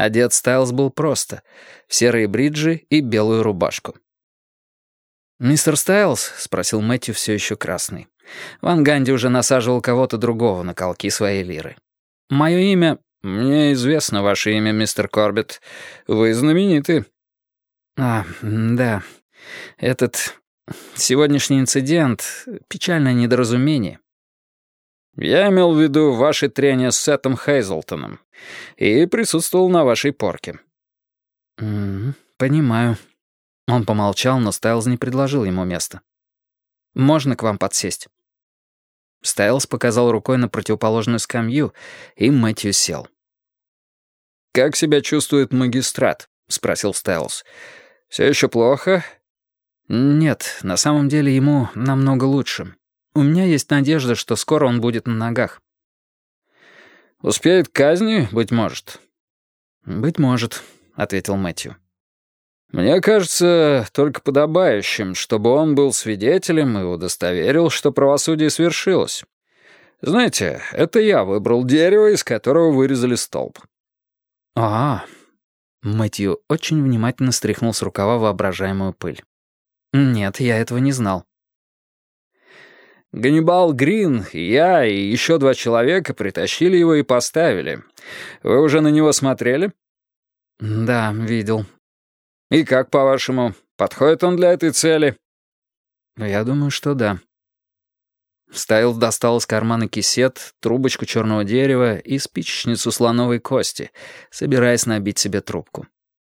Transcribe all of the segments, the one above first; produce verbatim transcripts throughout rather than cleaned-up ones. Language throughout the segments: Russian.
Одет Стайлз был просто, в серые бриджи и белую рубашку. «Мистер Стайлз?» — спросил Мэтью, все еще красный. Ван Ганди уже насаживал кого-то другого на колки своей лиры. «Мое имя...» «Мне известно ваше имя, мистер Корбетт. Вы знамениты». «А, да. Этот... сегодняшний инцидент — печальное недоразумение». «Я имел в виду ваше трение с Сетом Хейзлтоном и присутствовал на вашей порке». «М-м, понимаю». Он помолчал, но Стайлз не предложил ему места. «Можно к вам подсесть?» Стайлз показал рукой на противоположную скамью, и Мэтью сел. «Как себя чувствует магистрат?» — спросил Стайлз. «Все еще плохо?» «Нет, на самом деле ему намного лучше. У меня есть надежда, что скоро он будет на ногах». «Успеет к казни, быть может?» «Быть может», — ответил Мэтью. «Мне кажется только подобающим, чтобы он был свидетелем и удостоверил, что правосудие свершилось. Знаете, это я выбрал дерево, из которого вырезали столб». «А-а». Мэтью очень внимательно стряхнул с рукава воображаемую пыль. «Нет, я этого не знал». «Ганнибал Грин, я и еще два человека притащили его и поставили. Вы уже на него смотрели?» «Да, видел». «И как, по-вашему, подходит он для этой цели?» «Я думаю, что да». Стайлз достал из кармана кисет, трубочку черного дерева и спичечницу слоновой кости, собираясь набить себе трубку.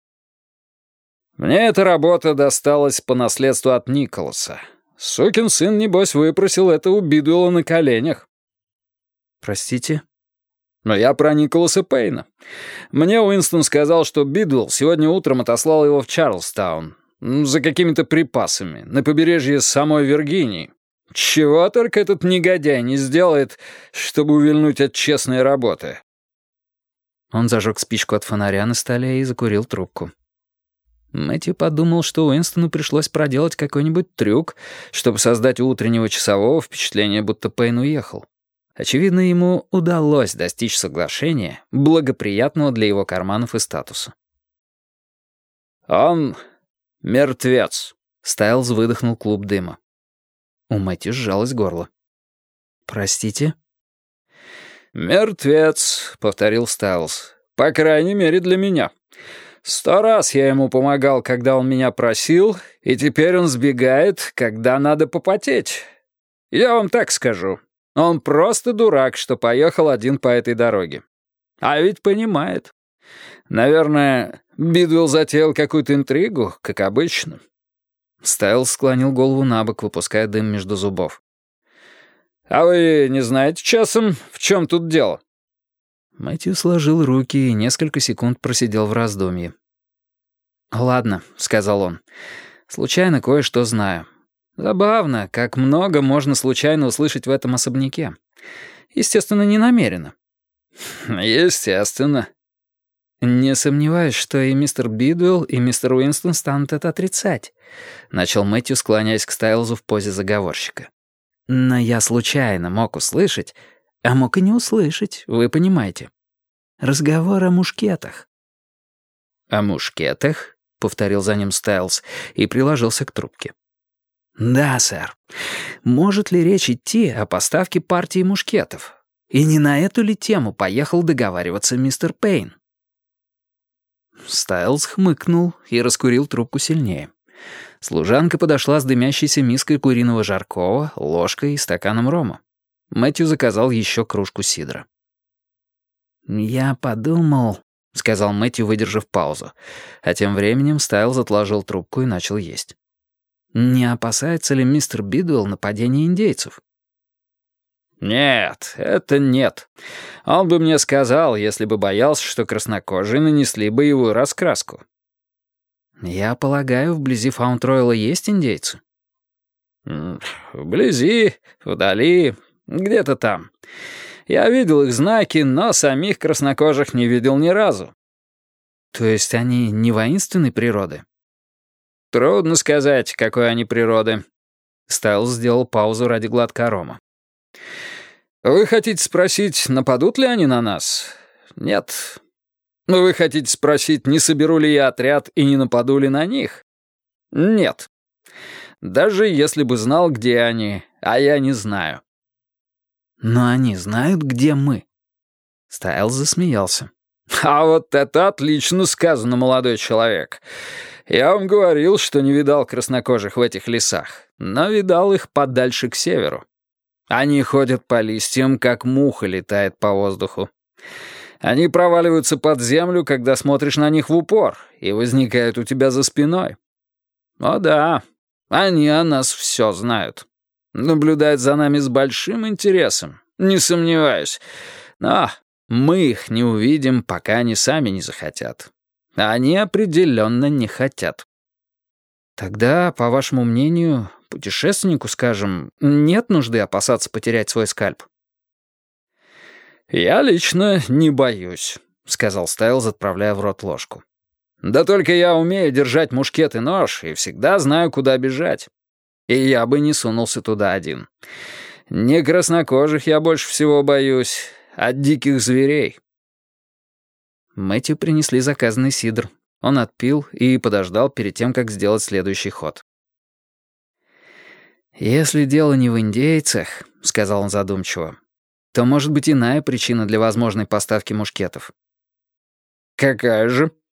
«Мне эта работа досталась по наследству от Николаса. Сукин сын, небось, выпросил это у Бидуэлла на коленях». «Простите?» «Но я про Николаса Пейна. Мне Уинстон сказал, что Бидуэлл сегодня утром отослал его в Чарльстаун за какими-то припасами на побережье самой Виргинии. Чего только этот негодяй не сделает, чтобы увильнуть от честной работы». Он зажег спичку от фонаря на столе и закурил трубку. Мэтью подумал, что Уинстону пришлось проделать какой-нибудь трюк, чтобы создать у утреннего часового впечатление, будто Пейн уехал. Очевидно, ему удалось достичь соглашения, благоприятного для его карманов и статуса. «Он мертвец», — Стайлз выдохнул клуб дыма. У Мэтью сжалось горло. «Простите?» «Мертвец», — повторил Стайлз. «По крайней мере, для меня. Сто раз я ему помогал, когда он меня просил, и теперь он сбегает, когда надо попотеть. Я вам так скажу. Он просто дурак, что поехал один по этой дороге. А ведь понимает. Наверное, Бидуэлл затеял какую-то интригу, как обычно». Стайлз склонил голову на бок, выпуская дым между зубов. «А вы не знаете часом, в чем тут дело?» Мэтью сложил руки и несколько секунд просидел в раздумье. «Ладно», — сказал он, — «случайно кое-что знаю. Забавно, как много можно случайно услышать в этом особняке. Естественно, не намеренно». «Естественно». «Не сомневаюсь, что и мистер Бидуэлл, и мистер Уинстон станут это отрицать», — начал Мэтью, склоняясь к Стайлзу в позе заговорщика. «Но я случайно мог услышать, а мог и не услышать, вы понимаете. Разговор о мушкетах». «О мушкетах?» — повторил за ним Стайлз и приложился к трубке. «Да, сэр. Может ли речь идти о поставке партии мушкетов? И не на эту ли тему поехал договариваться мистер Пейн?» Стайлз хмыкнул и раскурил трубку сильнее. Служанка подошла с дымящейся миской куриного жаркого, ложкой и стаканом рома. Мэтью заказал еще кружку сидра. «Я подумал», — сказал Мэтью, выдержав паузу, а тем временем Стайлз отложил трубку и начал есть. «Не опасается ли мистер Бидуэлл нападения индейцев?» «Нет, это нет. Он бы мне сказал, если бы боялся, что краснокожие нанесли боевую раскраску». «Я полагаю, вблизи Фаунд-Ройла есть индейцы?» «Вблизи, вдали, где-то там. Я видел их знаки, но самих краснокожих не видел ни разу». «То есть они не воинственной природы?» «Трудно сказать, какой они природы». Стайлз сделал паузу ради глотка рома. «Вы хотите спросить, нападут ли они на нас? Нет. Но вы хотите спросить, не соберу ли я отряд и не нападу ли на них? Нет. Даже если бы знал, где они, а я не знаю. Но они знают, где мы. Стайлз засмеялся. А вот это отлично сказано, молодой человек. Я вам говорил, что не видал краснокожих в этих лесах, но видал их подальше к северу. Они ходят по листьям, как муха летает по воздуху. Они проваливаются под землю, когда смотришь на них в упор, и возникают у тебя за спиной. О да, они о нас все знают. Наблюдают за нами с большим интересом, не сомневаюсь. Но мы их не увидим, пока они сами не захотят. А они определенно не хотят. Тогда, по вашему мнению, путешественнику, скажем, нет нужды опасаться потерять свой скальп? «Я лично не боюсь», — сказал Стайлз, отправляя в рот ложку. «Да только я умею держать мушкет и нож и всегда знаю, куда бежать. И я бы не сунулся туда один. Не краснокожих я больше всего боюсь, а диких зверей». Мэтью принесли заказанный сидр. Он отпил и подождал перед тем, как сделать следующий ход. «Если дело не в индейцах», — сказал он задумчиво, то может быть иная причина для возможной поставки мушкетов. «Какая же?»